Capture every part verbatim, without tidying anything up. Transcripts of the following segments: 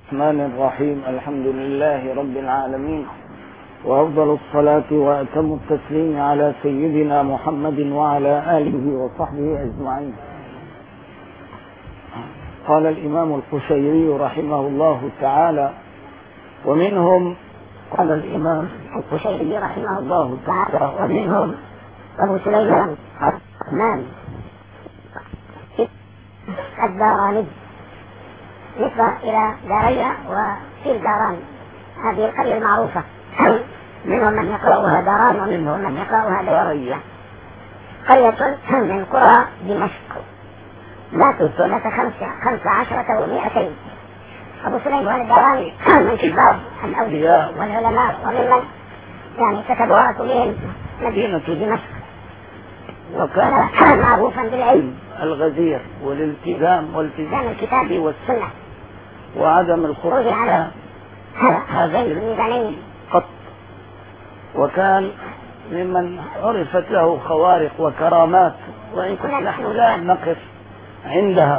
الرحمن الرحيم. الحمد لله رب العالمين، وأفضل الصلاة وأتم التسليم على سيدنا محمد وعلى آله وصحبه أجمعين. قال الإمام القشيري رحمه الله تعالى: ومنهم قال الإمام القشيري رحمه الله تعالى ومنهم أبو سليمان الرحمن الداراني، نسبة إلى دارية وفي داران، هذه القرية المعروفة. منهم من يقرأها داران ومنهم من يقرأها دارية. قرية من قرى دمشق، ماتوا سنة خمسة عشرة ومائتين. أبو سليمان الداراني من كبار الأولياء والعلماء، وممن يعني كتبوا كلهم مدينة دمشق، وكان معروفا بالعلم الغزير والالتزام والتزام الكتاب والسنة وعدم الخروج على هذين الميزانين قط، وكان ممن عرفت له خوارق وكرامات، وإن كنا نحن لا نقف عندها.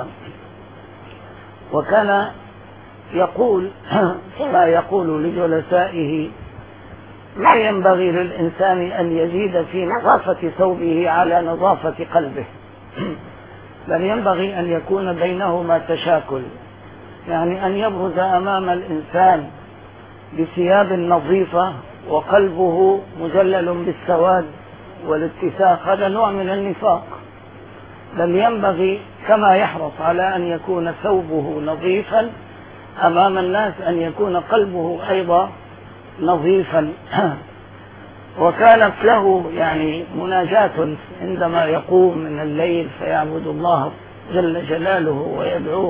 وكان يقول ما يقول لجلسائه: لا ينبغي للإنسان أن يزيد في نظافة ثوبه على نظافة قلبه، بل ينبغي أن يكون بينهما تشاكل، يعني أن يبرز أمام الإنسان بثياب نظيفة وقلبه مجلل بالسواد والاتساق، هذا نوع من النفاق. بل ينبغي كما يحرص على أن يكون ثوبه نظيفا أمام الناس أن يكون قلبه أيضا نظيفا. وكانت له يعني مناجاة عندما يقوم من الليل فيعبد الله جل جلاله ويدعوه،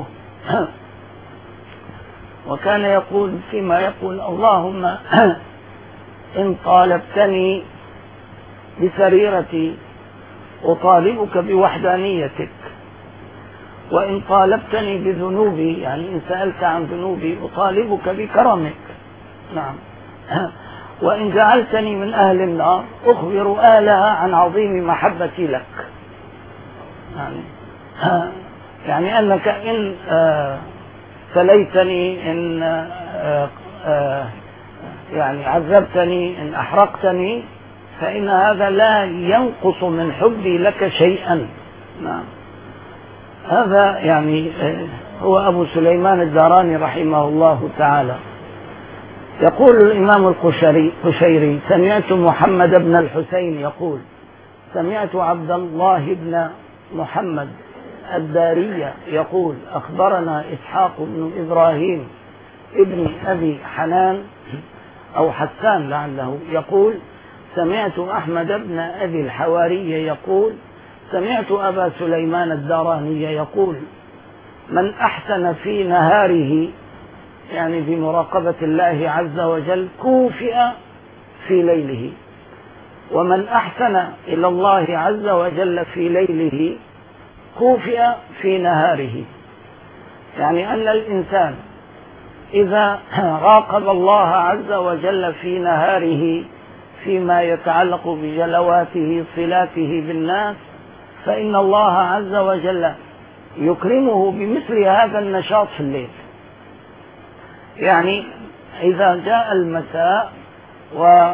وكان يقول فيما يقول: اللهم إن طالبتني بسريرتي أطالبك بوحدانيتك، وإن طالبتني بذنوبي، يعني إن سألت عن ذنوبي، أطالبك بكرمك. نعم. وإن جعلتني من أهل النار أخبر أهلها عن عظيم محبتي لك. يعني, يعني أنك إن سليتني، إن يعني عذبتني، إن أحرقتني، فإن هذا لا ينقص من حبي لك شيئا. نعم. هذا يعني هو أبو سليمان الداراني رحمه الله تعالى. يقول الإمام القشيري: سمعت محمد بن الحسين يقول: سمعت عبد الله بن محمد الدارية يقول: أخبرنا إسحاق بن إبراهيم ابن أبي حنان أو حسان لعله يقول: سمعت أحمد بن أبي الحواري يقول: سمعت أبا سليمان الداراني يقول: من أحسن في نهاره، يعني بمراقبة الله عز وجل، كوفئ في ليله، ومن أحسن إلى الله عز وجل في ليله كوفئ في نهاره. يعني أن الإنسان إذا راقب الله عز وجل في نهاره فيما يتعلق بجلواته صلاته بالناس، فإن الله عز وجل يكرمه بمثل هذا النشاط في الليل. يعني إذا جاء المساء و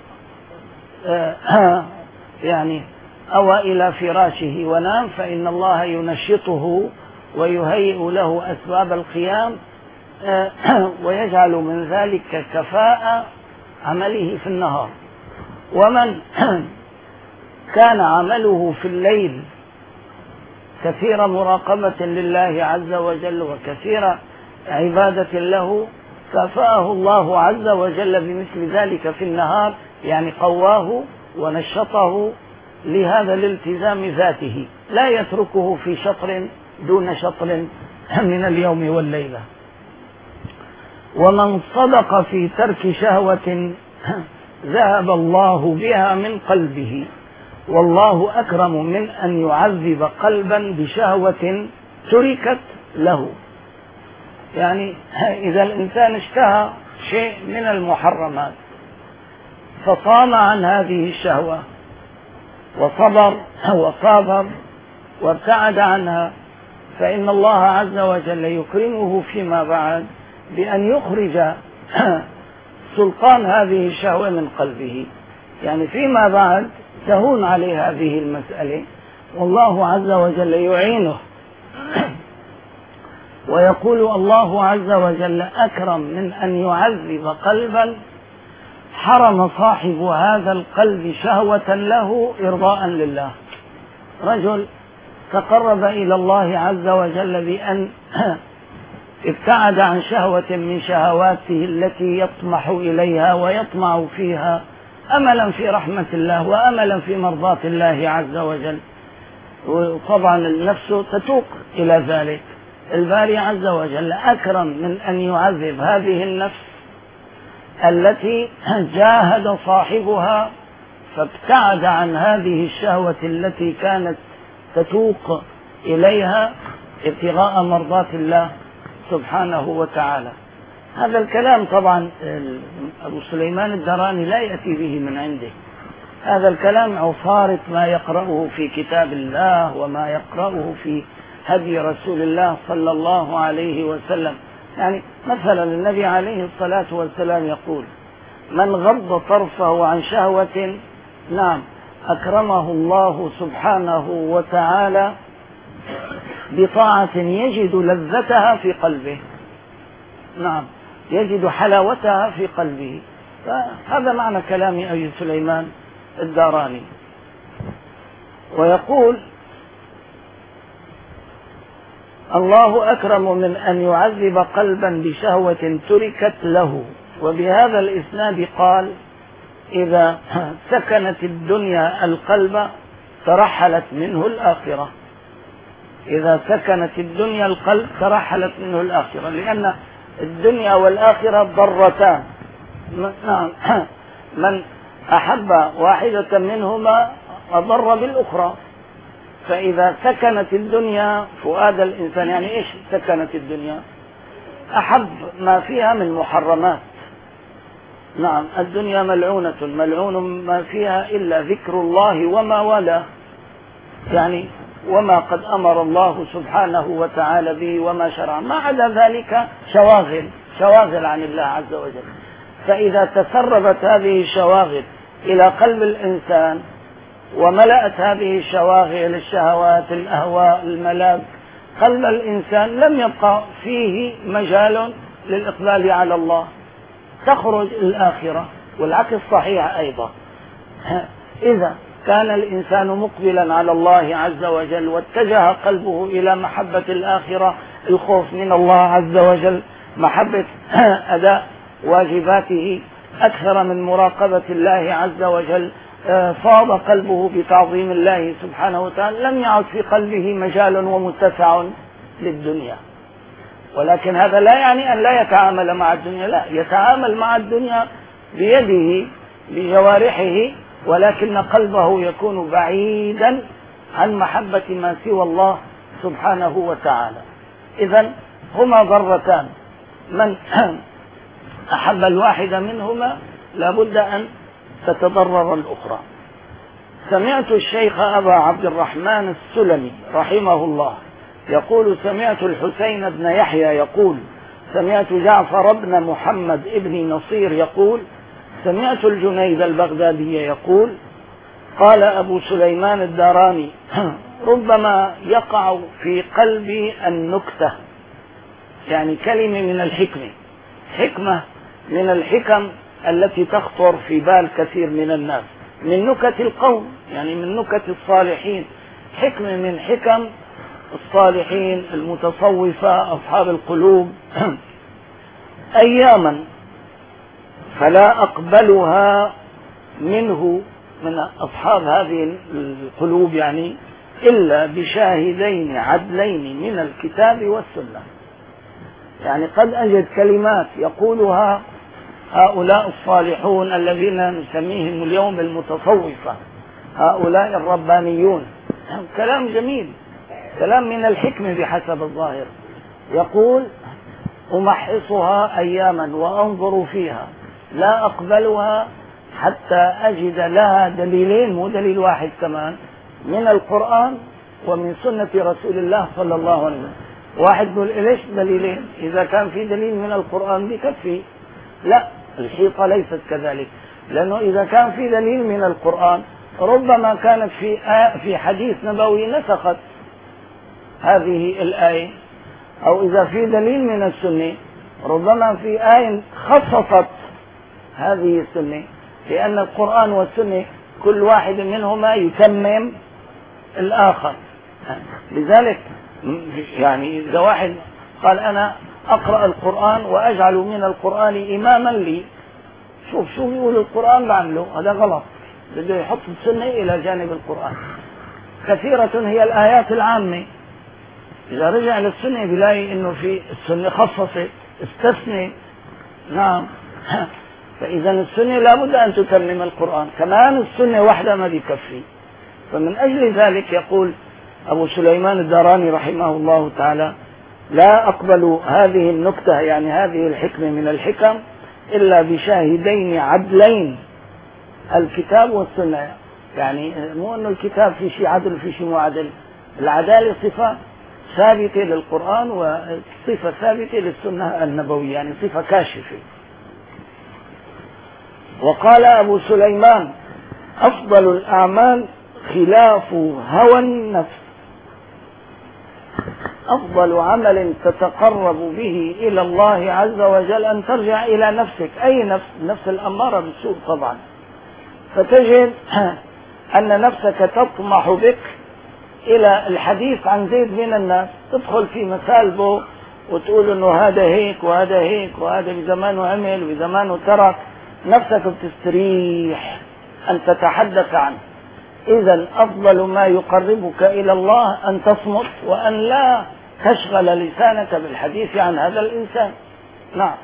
يعني أوى إلى فراشه ونام، فإن الله ينشطه ويهيئ له أسباب القيام، ويجعل من ذلك كفاءة عمله في النهار. ومن كان عمله في الليل كثير مراقبة لله عز وجل وكثير عبادة له، كفاه الله عز وجل بمثل ذلك في النهار، يعني قواه ونشطه لهذا الالتزام ذاته، لا يتركه في شطر دون شطر من اليوم والليلة. ومن صدق في ترك شهوة ذهب الله بها من قلبه، والله أكرم من أن يعذب قلبا بشهوة تركت له. يعني إذا الإنسان اشتهى شيء من المحرمات فصام عن هذه الشهوة وصبر وصابر وابتعد عنها، فإن الله عز وجل يكرمه فيما بعد بأن يخرج سلطان هذه الشهوة من قلبه. يعني فيما بعد تهون عليه هذه المسألة، والله عز وجل يعينه. ويقول الله عز وجل: أكرم من أن يعذب قلبا حرم صاحب هذا القلب شهوة له إرضاء لله. رجل تقرب إلى الله عز وجل بأن ابتعد عن شهوة من شهواته التي يطمح إليها ويطمع فيها أملا في رحمة الله وأملا في مرضاة الله عز وجل، وطبعا النفس تتوق إلى ذلك. الباري عز وجل أكرم من أن يعذب هذه النفس التي جاهد صاحبها فابتعد عن هذه الشهوة التي كانت تتوق إليها ابتغاء مرضاة الله سبحانه وتعالى. هذا الكلام طبعا أبو سليمان الدراني لا يأتي به من عنده، هذا الكلام عصارة ما يقرأه في كتاب الله وما يقرأه في هدي رسول الله صلى الله عليه وسلم. يعني مثلا النبي عليه الصلاة والسلام يقول: من غض طرفه عن شهوة نعم أكرمه الله سبحانه وتعالى بطاعة يجد لذتها في قلبه، نعم يجد حلاوتها في قلبه. فهذا معنى كلام أبي سليمان الداراني. ويقول: الله أكرم من أن يعذب قلبا بشهوة تركت له. وبهذا الإسناد قال: إذا سكنت الدنيا القلب ترحلت منه الآخرة. إذا سكنت الدنيا القلب ترحلت منه الآخرة، لأن الدنيا والآخرة ضرتان. نعم، من أحب واحدة منهما أضر بالأخرى. فإذا سكنت الدنيا فؤاد الإنسان، يعني إيش سكنت الدنيا؟ أحب ما فيها من محرمات. نعم، الدنيا ملعونة، ملعون ما فيها إلا ذكر الله وما والاه، يعني وما قد أمر الله سبحانه وتعالى به وما شرع، ما عدا ذلك شواغل شواغل عن الله عز وجل. فإذا تسربت هذه الشواغل إلى قلب الإنسان وملأت هذه الشواغل الشهوات الأهواء الملاذ قلب الإنسان، لم يبقى فيه مجال للإقبال على الله، تخرج الآخرة. والعكس صحيح أيضا، إذا كان الإنسان مقبلا على الله عز وجل واتجه قلبه إلى محبة الآخرة، الخوف من الله عز وجل، محبة أداء واجباته أكثر من مراقبة الله عز وجل، فاض قلبه بتعظيم الله سبحانه وتعالى، لم يعد في قلبه مجال ومتسع للدنيا. ولكن هذا لا يعني أن لا يتعامل مع الدنيا، لا، يتعامل مع الدنيا بيده بجوارحه، ولكن قلبه يكون بعيدا عن محبة ما سوى الله سبحانه وتعالى. إذن هما ضرتان، من أحب الواحد منهما لابد أن تتضرر الأخرى. سمعت الشيخ أبا عبد الرحمن السلمي رحمه الله يقول: سمعت الحسين بن يحيى يقول: سمعت جعفر بن محمد ابن نصير يقول: سمعت الجنيد البغدادي يقول: قال أبو سليمان الداراني: ربما يقع في قلبي النكتة، يعني كلمة من الحكمة، حكمة من الحكم التي تخطر في بال كثير من الناس، من نكت القوم، يعني من نكت الصالحين، حكمة من حكم الصالحين المتصوفة أصحاب القلوب. أياما فلا أقبلها منه، من أصحاب هذه القلوب يعني، إلا بشاهدين عدلين من الكتاب والسنة. يعني قد أجد كلمات يقولها هؤلاء الصالحون الذين نسميهم اليوم المتصوفة، هؤلاء الربانيون، كلام جميل، كلام من الحكمة بحسب الظاهر. يقول: أمحصها أياما وأنظر فيها، لا أقبلها حتى أجد لها دليلين، مو دليل واحد كمان، من القرآن ومن سنة رسول الله صلى الله عليه وسلم. واحد يقول ليش دليلين؟ إذا كان في دليل من القرآن بكفي. لا، الحيطة ليست كذلك، لأنه إذا كان في دليل من القرآن ربما كانت في آه في حديث نبوي نسخت هذه الآية، أو إذا في دليل من السنة ربما في آية خصصت هذه السنة، لأن القرآن والسنة كل واحد منهما يتمم الآخر. لذلك يعني إذا واحد قال أنا أقرأ القرآن وأجعل من القرآن إماما لي، شوف شو بيقول القرآن بعمله، هذا غلط، بده يحط السنة إلى جانب القرآن. كثيرة هي الآيات العامة، إذا رجع للسنة بلاقي إنه في السنة خصصت استثنى. نعم. فإذا السنة لابد أن تتمم القرآن، كمان السنة وحدها ما بيكفي. فمن أجل ذلك يقول أبو سليمان الداراني رحمه الله تعالى: لا أقبل هذه النكتة، يعني هذه الحكمة من الحكم، إلا بشاهدين عدلين، الكتاب والسنة. يعني مو أنه الكتاب في شيء عدل وفي شيء مو عدل، العدالة صفة ثابتة للقرآن وصفة ثابتة للسنة النبوية، يعني صفة كاشفة. وقال أبو سليمان: أفضل الأعمال خلاف هوى النفس. أفضل عمل تتقرب به إلى الله عز وجل أن ترجع إلى نفسك، أي نفس، نفس الأمارة بالسوء طبعا. فتجد أن نفسك تطمح بك إلى الحديث عن زيد من الناس، تدخل في مسالبه وتقول إنه هذا هيك وهذا هيك وهذا بزمانه عمل وبزمانه ترك، نفسك بتستريح أن تتحدث عنه. إذا أفضل ما يقربك إلى الله أن تصمت وأن لا تشغل لسانك بالحديث عن هذا الإنسان. نعم.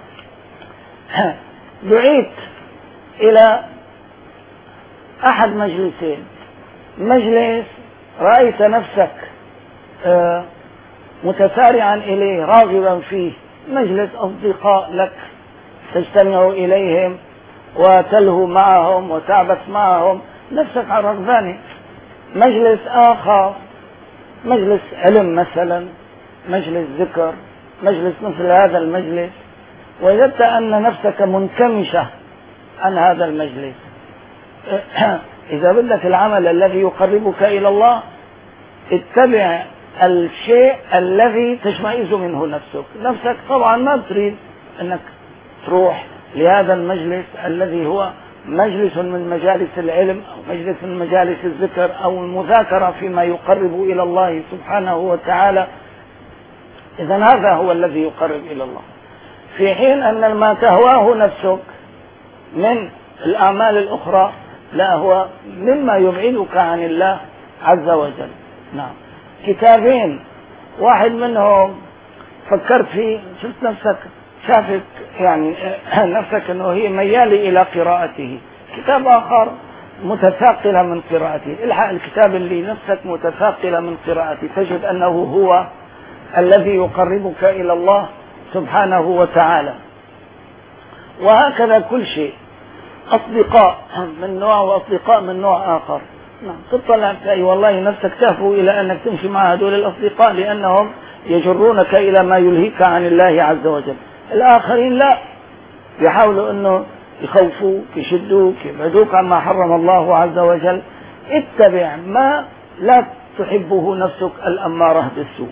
دعيت إلى أحد مجلسين، مجلس رأيت نفسك متسارعا إليه راغبا فيه، مجلس أصدقاء لك تجتمع إليهم وتلهو معهم وتعبث معهم، نفسك على رغبانه. مجلس آخر مجلس علم مثلا، مجلس ذكر، مجلس مثل هذا المجلس، وجدت أن نفسك منكمشة عن هذا المجلس. إذا بدك العمل الذي يقربك إلى الله اتبع الشيء الذي تشمئز منه نفسك. نفسك طبعا ما بتريد أنك تروح لهذا المجلس الذي هو مجلس من مجالس العلم أو مجلس من مجالس الذكر أو المذاكرة فيما يقرب إلى الله سبحانه وتعالى. إذن هذا هو الذي يقرب إلى الله، في حين أن ما تهواه نفسك من الأعمال الأخرى لا، هو مما يبعدك عن الله عز وجل. نعم. كتابين، واحد منهم فكرت فيه، شفت نفسك شافت يعني نفسك أنه هي ميالة إلى قراءته، كتاب آخر متثاقلة من قراءته، الحق الكتاب اللي نفسك متثاقلة من قراءته، تجد أنه هو الذي يقربك إلى الله سبحانه وتعالى. وهكذا كل شيء، أصدقاء من نوع وأصدقاء من نوع آخر. نعم. تطلع تلاقي والله نفسك تهفو إلى أنك تمشي مع هذول الأصدقاء لأنهم يجرونك إلى ما يلهيك عن الله عز وجل. الآخرين لا، يحاولوا أنه يخوفوك، يشدوك، يبعدوك عما حرم الله عز وجل. اتبع ما لا تحبه نفسك الأمارة بالسوء.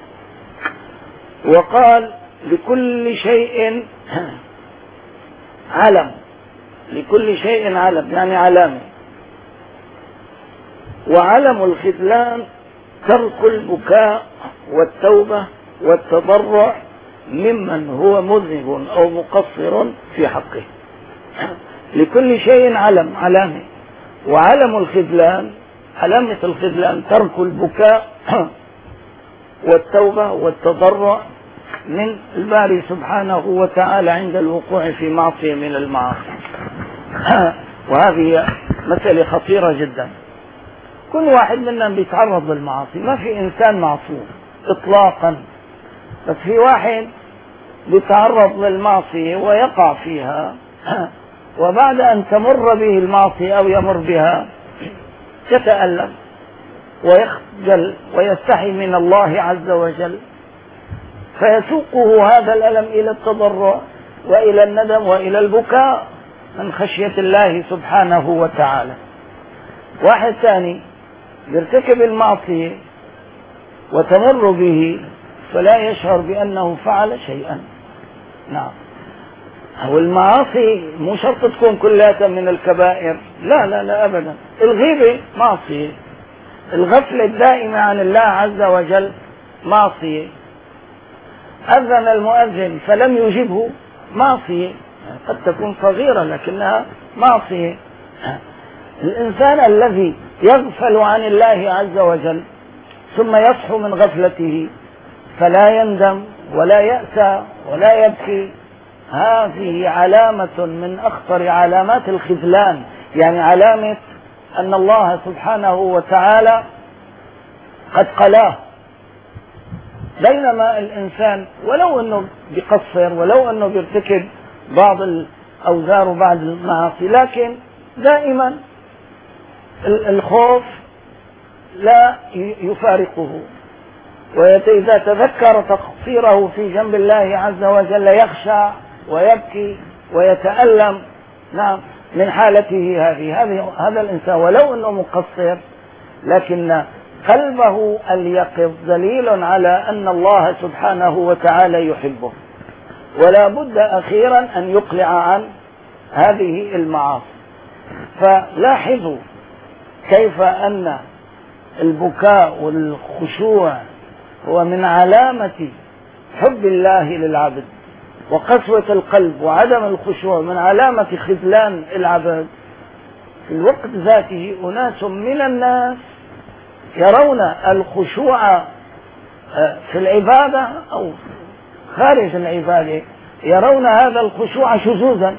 وقال: لكل شيء علم، لكل شيء علم يعني علامة. وعلم الخذلان ترك البكاء والتوبة والتضرع ممن هو مذنب أو مقصر في حقه. لكل شيء علم، علامة. وعلم الخذلان، علامة الخذلان ترك البكاء والتوبة والتضرع من الباري سبحانه وتعالى عند الوقوع في معصية من المعاصي. وهذه مسألة خطيرة جدا. كل واحد منا بيتعرض للمعاصي، ما في إنسان معصوم إطلاقا، بس في واحد بيتعرض للمعصية ويقع فيها، وبعد أن تمر به المعصية أو يمر بها يتألم ويخجل ويستحي من الله عز وجل فيسوقه هذا الألم إلى التضرع وإلى الندم وإلى البكاء من خشية الله سبحانه وتعالى. واحد ثاني يرتكب المعصية وتمر به فلا يشعر بأنه فعل شيئا. نعم، والمعاصي مو شرط تكون كلها من الكبائر، لا لا لا أبدا. الغيبة معصية، الغفلة الدائمة عن الله عز وجل معصية، أذن المؤذن فلم يجبه معصية، قد تكون صغيرة لكنها معصية. الإنسان الذي يغفل عن الله عز وجل ثم يصحو من غفلته فلا يندم ولا يأسى ولا يبكي، هذه علامة من أخطر علامات الخذلان، يعني علامة أن الله سبحانه وتعالى قد قلاه. بينما الإنسان ولو أنه بيقصر ولو أنه بيرتكب بعض الأوزار وبعض المعاصي، لكن دائما الخوف لا يفارقه، وإذا تذكر تقصيره في جنب الله عز وجل يخشع ويبكي ويتألم. نعم، من حالته هذه هذا الإنسان ولو أنه مقصر لكن قلبه اليقظ دليل على أن الله سبحانه وتعالى يحبه، ولا بد أخيرا أن يقلع عن هذه المعاصي. فلاحظوا كيف أن البكاء والخشوع هو من علامة حب الله للعبد، وقسوة القلب وعدم الخشوع من علامة خذلان العبد. في الوقت ذاته أناس من الناس يرون الخشوع في العبادة أو خارج العبادة، يرون هذا الخشوع شذوذا،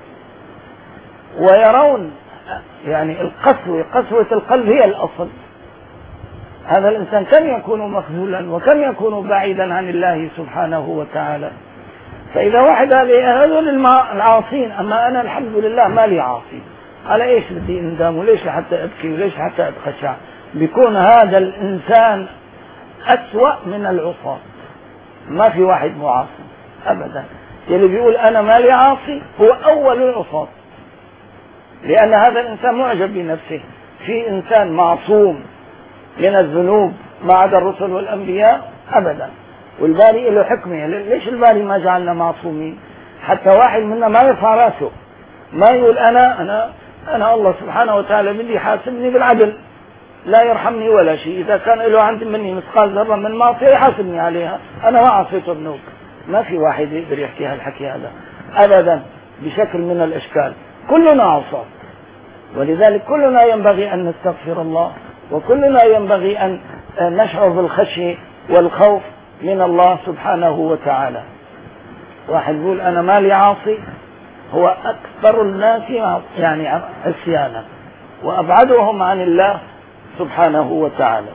ويرون يعني القسوة قسوة القلب هي الأصل. هذا الإنسان كم يكون مخذولا وكم يكون بعيدا عن الله سبحانه وتعالى. فإذا واحد قال هذول العاصين، أما أنا الحمد لله ما لي عاصي، على إيش بدي أندم وليش حتى أبكي وليش حتى أتخشع؟ بيكون هذا الإنسان أسوأ من العصاة. ما في واحد معاصي أبدا. اللي بيقول أنا ما لي عاصي هو أول العصاة، لأن هذا الإنسان معجب بنفسه. في إنسان معصوم من الذنوب ما عدا الرسل والأنبياء؟ أبدا. والباري له حكمة. ليش الباري ما جعلنا معصومين؟ حتى واحد منا ما يرفع راسه، ما يقول أنا أنا أنا الله سبحانه وتعالى بدي يحاسبني بالعدل، لا يرحمني ولا شيء. إذا كان له عندي مني مثقال ذرة من معصية يحاسبني عليها، أنا ما عصيت ذنوب. ما في واحد يقدر يحكي هالحكي هذا أبدا بشكل من الأشكال. كلنا عصاة، ولذلك كلنا ينبغي أن نستغفر الله، وكلنا ينبغي أن نشعر بالخشية والخوف من الله سبحانه وتعالى. واحد يقول أنا ما لي عاصي هو أكثر الناس يعني عصيانا وأبعدهم عن الله سبحانه وتعالى.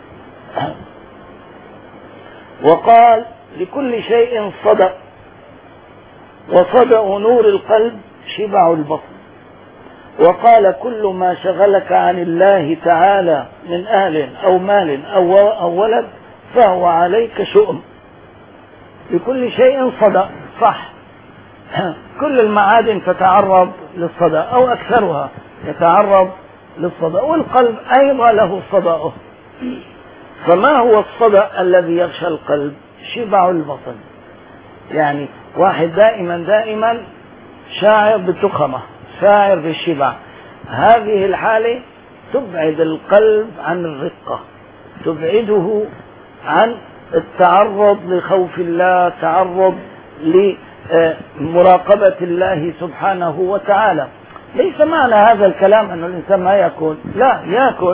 وقال لكل شيء صدأ، وصدأ نور القلب شبع البطن. وقال كل ما شغلك عن الله تعالى من أهل أو مال أو ولد فهو عليك شؤم. لكل شيء صدأ، صح، كل المعادن تتعرض للصدأ أو أكثرها يتعرض للصدأ، والقلب أيضا له صدأه. فما هو الصدأ الذي يغشى القلب؟ شبع البطن. يعني واحد دائما دائما شاعر بالتخمة، شاعر بالشبع. هذه الحالة تبعد القلب عن الرقة، تبعده عن التعرض لخوف الله، تعرض لمراقبة الله سبحانه وتعالى. ليس معنى هذا الكلام أن الإنسان ما يأكل، لا، يأكل،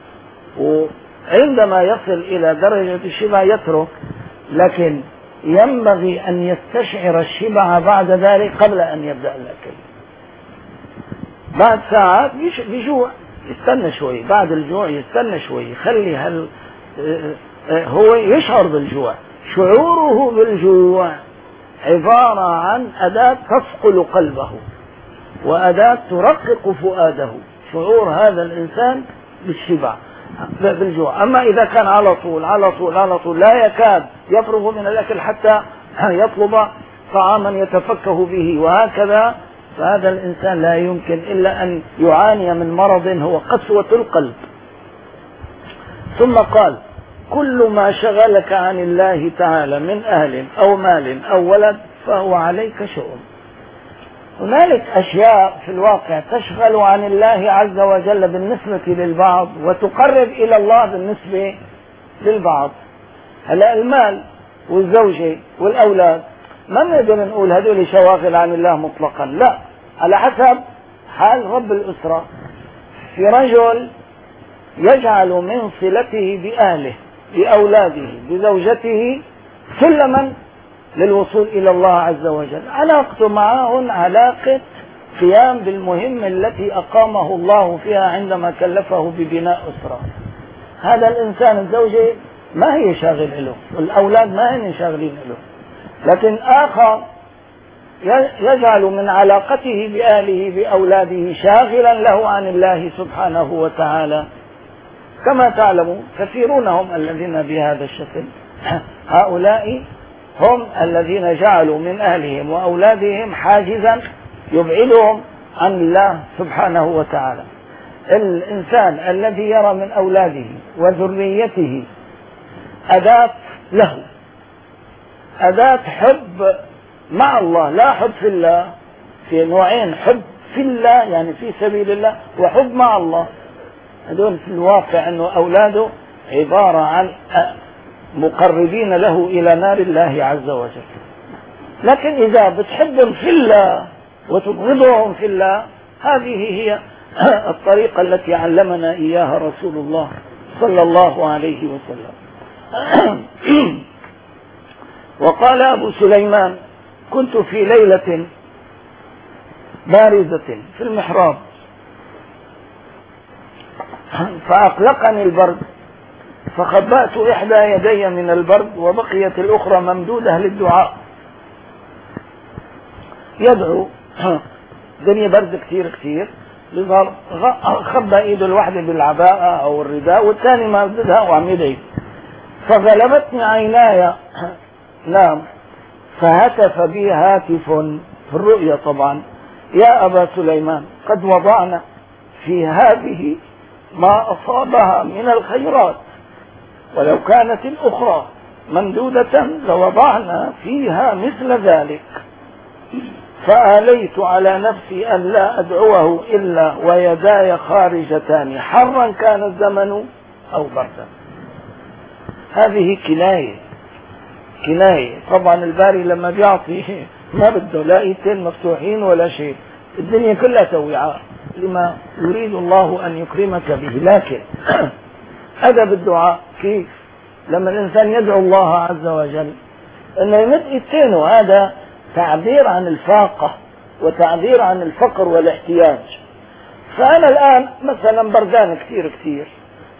وعندما يصل إلى درجة الشبع يترك، لكن ينبغي أن يستشعر الشبع بعد ذلك قبل أن يبدأ الأكل. بعد ساعات بيجوع يستنى شوي، بعد الجوع يستنى شوي، خلي هل هو يشعر بالجوع. شعوره بالجوع عبارة عن أداة تصقل قلبه وأداة ترقق فؤاده، شعور هذا الإنسان بالشبع. بالجوع. أما إذا كان على طول على طول على طول لا يكاد يفرغ من الأكل حتى يطلب طعاما يتفكه به وهكذا، فهذا الإنسان لا يمكن إلا أن يعاني من مرض هو قسوة القلب. ثم قال: كل ما شغلك عن الله تعالى من أهل أو مال أو ولد فهو عليك شؤم. هنالك أشياء في الواقع تشغل عن الله عز وجل بالنسبة للبعض وتقرب إلى الله بالنسبة للبعض. هلا المال والزوجة والأولاد ما نقدر نقول هذول شواغل عن الله مطلقا، لا، على حسب حال رب الأسرة. في رجل يجعل من صلته بأهله بأولاده بزوجته سلما للوصول إلى الله عز وجل، علاقته معهم علاقة قيام بالمهمة التي أقامه الله فيها عندما كلفه ببناء أسرة. هذا الإنسان الزوجة ما هي شاغل له والأولاد ما هي شاغلين له، لكن آخر يجعل من علاقته بأهله بأولاده شاغلا له عن الله سبحانه وتعالى. كما تعلمون كثيرون هم الذين بهذا الشكل، هؤلاء هم الذين جعلوا من أهلهم وأولادهم حاجزا يبعدهم عن الله سبحانه وتعالى. الإنسان الذي يرى من أولاده وذريته أداة له، أداة حب مع الله، لا حب في الله، في نوعين: حب في الله يعني في سبيل الله، وحب مع الله. هذول في الواقع أنه أولاده عبارة عن مقربين له إلى نار الله عز وجل. لكن إذا بتحبهم في الله وتبغضهم في الله، هذه هي الطريقة التي علمنا إياها رسول الله صلى الله عليه وسلم. وقال أبو سليمان: كنت في ليلة باردة في المحراب فأقلقني البرد فخبأت إحدى يدي من البرد وبقيت الأخرى ممدودة للدعاء يدعو. الدنيا برد كتير كتير، خبأ إيده الواحدة بالعباءة أو الرداء والثاني ممدودها وعم يدعي. فغلبتني عيناي نام فهتف بي هاتف في الرؤيا طبعا: يا أبا سليمان قد وضعنا في هذه ما أصابها من الخيرات، ولو كانت الأخرى ممدودة لوضعنا فيها مثل ذلك. فآليت على نفسي أن لا أدعوه إلا ويداي خارجتان، حرا كان الزمن أو بردا. هذه كناية كناية. طبعا الباري لما بيعطي ما بده لا ايتين مفتوحين ولا شيء، الدنيا كلها توعاء لما يريد الله أن يكرمك به. لكن أدب الدعاء كيف؟ لما الإنسان يدعو الله عز وجل أنه يمد ايتينه، هذا تعبير عن الفاقة وتعبير عن الفقر والاحتياج. فأنا الآن مثلا بردان كتير كتير،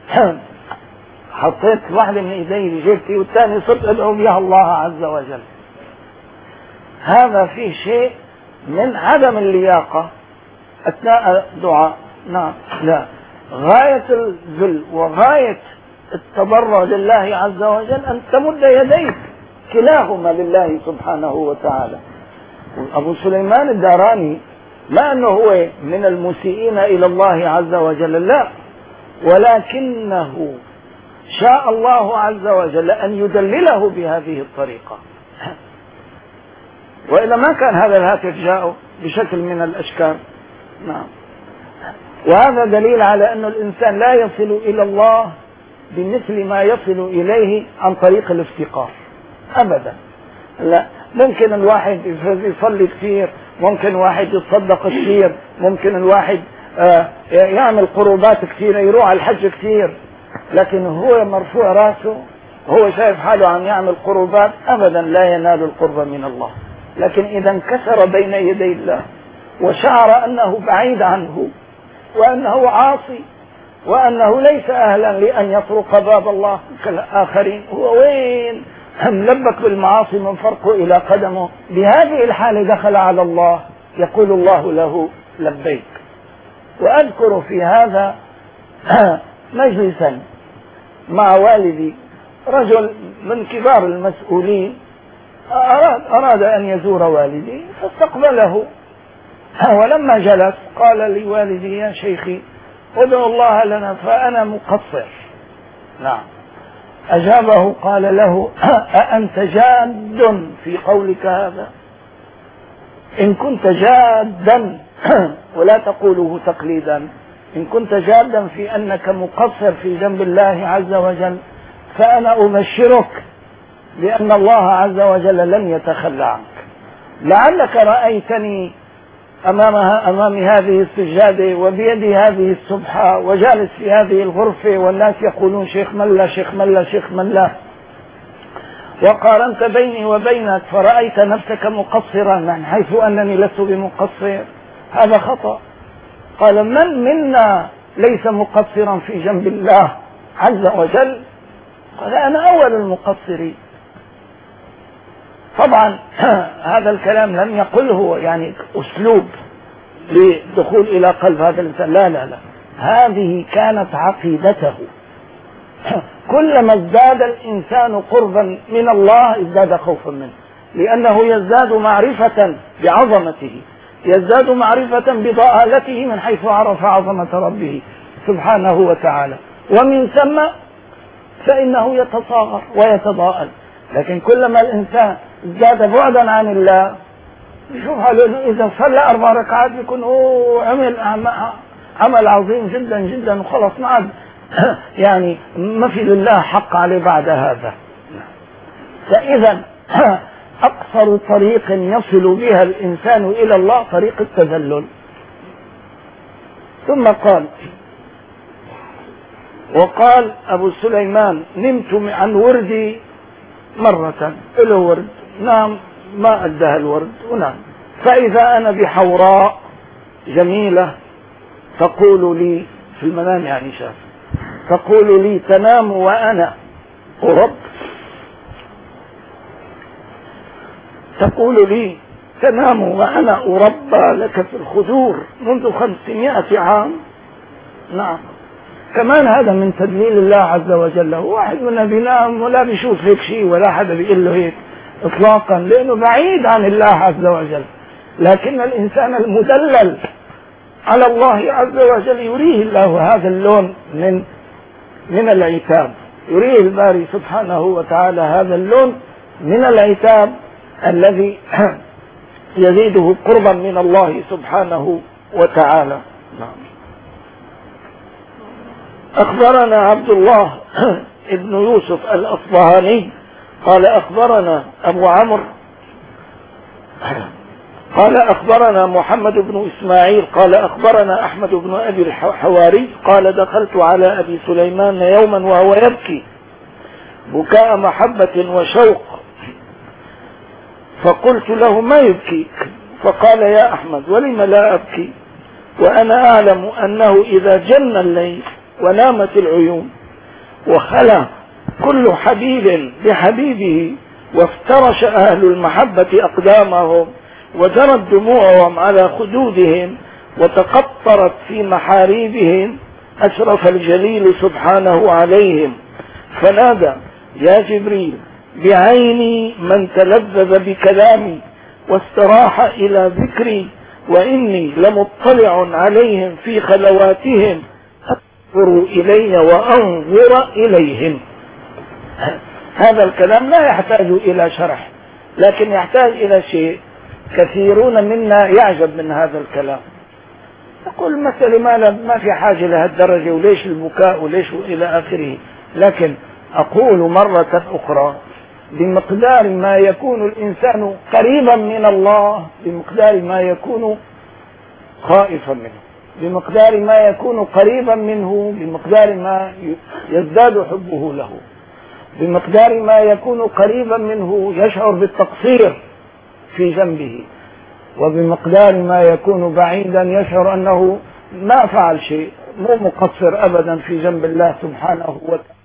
حطيت واحدة من ايدي بجيبتي والثاني صرت ادعو بها الله عز وجل. هذا فيه شيء من عدم اللياقة اثناء الدعاء. نعم، لا، غاية الذل وغاية التضرع لله عز وجل ان تمد يديك كلاهما لله سبحانه وتعالى. ابو سليمان الداراني ما انه هو من المسيئين الى الله عز وجل، لا، ولكنه شاء الله عز وجل أن يدلله بهذه الطريقة، وإلا ما كان هذا الهاتف جاءه بشكل من الأشكال. نعم. وهذا دليل على أن الإنسان لا يصل إلى الله بمثل ما يصل إليه عن طريق الافتقار أبدا. لا، ممكن الواحد يصلي كثير، ممكن واحد يتصدق كثير، ممكن الواحد يعمل قربات كثيرة، يروح على الحج كثير، لكن هو مرفوع راسه، هو شايف حاله عم يعمل قربات، أبدا لا ينال القرب من الله. لكن إذا انكسر بين يدي الله وشعر أنه بعيد عنه وأنه عاصي وأنه ليس أهلا لأن يطرق باب الله كالآخرين، هو وين ملبك بالمعاصي من فرقه إلى قدمه، بهذه الحالة دخل على الله، يقول الله له لبيك. وأذكر في هذا مجلسا مع والدي، رجل من كبار المسؤولين أراد, أراد أن يزور والدي فاستقبله، ولما جلس قال لي والدي: يا شيخي ادعو الله لنا فأنا مقصر. نعم. أجابه قال له: أأنت جاد في قولك هذا؟ إن كنت جادا ولا تقوله تقليدا، إن كنت جادا في أنك مقصر في جنب الله عز وجل فأنا أبشرك بأن الله عز وجل لن يتخلى عنك. لعلك رأيتني أمامها أمام هذه السجادة وبيدي هذه السبحة وجالس في هذه الغرفة والناس يقولون شيخ ملا شيخ ملا شيخ ملا، وقارنت بيني وبينك فرأيت نفسك مقصرا من حيث أنني لست بمقصر، هذا خطأ. قال: من منا ليس مقصرا في جنب الله عز وجل؟ قال: أنا أول المقصرين. طبعا هذا الكلام لم يقله يعني أسلوب لدخول إلى قلب هذا الإنسان، لا لا لا، هذه كانت عقيدته. كلما ازداد الإنسان قربا من الله ازداد خوفا منه، لأنه يزداد معرفة بعظمته، يزداد معرفة بضآلته من حيث عرف عظمة ربه سبحانه وتعالى، ومن ثم فإنه يتصاغر ويتضاءل. لكن كلما الإنسان ازداد بعدا عن الله يشوف حاله إذا صلى أربع ركعات يكون أوه عمل عمل عظيم جدا جدا وخلص ما عاد يعني ما في لله حق عليه بعد هذا. فإذا أقصر طريق يصل بها الإنسان إلى الله طريق التذلل. ثم قال: وقال أبو سليمان: نمت عن وردي مرة، له ورد نام ما أدها الورد ونام، فإذا أنا بحوراء جميلة تقول لي في المنام، يعني شاف، تقول لي: تنام وأنا أرب، تقول لي: تنام وأنا أربى لك في الخدور منذ خمسمائة عام. نعم، كمان هذا من تدليل الله عز وجل. واحد منا بينام ولا بيشوف هيك شيء ولا حدا بيقول له هيك اطلاقا، لانه بعيد عن الله عز وجل. لكن الانسان المدلل على الله عز وجل يريه الله هذا اللون من من العتاب، يريه الباري سبحانه وتعالى هذا اللون من العتاب الذي يزيده قربا من الله سبحانه وتعالى. نعم. أخبرنا عبد الله ابن يوسف الأصبهاني قال: أخبرنا أبو عمرو قال: أخبرنا محمد بن إسماعيل قال: أخبرنا أحمد بن أبي الحواري قال: دخلت على أبي سليمان يوما وهو يبكي بكاء محبة وشوق، فقلت له: ما يبكيك؟ فقال: يا أحمد، ولم لا أبكي وأنا أعلم أنه إذا جن الليل ونامت العيون وخلى كل حبيب بحبيبه وافترش أهل المحبة أقدامهم وجرت دموعهم على خدودهم وتقطرت في محاريبهم، أشرف الجليل سبحانه عليهم فنادى: يا جبريل، بعيني من تلذذ بكلامي واستراح إلى ذكري، وإني لمطلع عليهم في خلواتهم أنظر إلي وأنظر إليهم. هذا الكلام لا يحتاج إلى شرح، لكن يحتاج إلى شيء. كثيرون منا يعجب من هذا الكلام، يقول المسألة ما, ما في حاجة لهالدرجة، وليش البكاء وليش إلى آخره. لكن أقول مرة أخرى: بمقدار ما يكون الإنسان قريبا من الله بمقدار ما يكون خائفا منه، بمقدار ما يكون قريبا منه بمقدار ما يزداد حبه له، بمقدار ما يكون قريبا منه يشعر بالتقصير في جنبه، وبمقدار ما يكون بعيدا يشعر أنه ما فعل شيء، مو مقصر أبدا في جنب الله سبحانه وتعالى.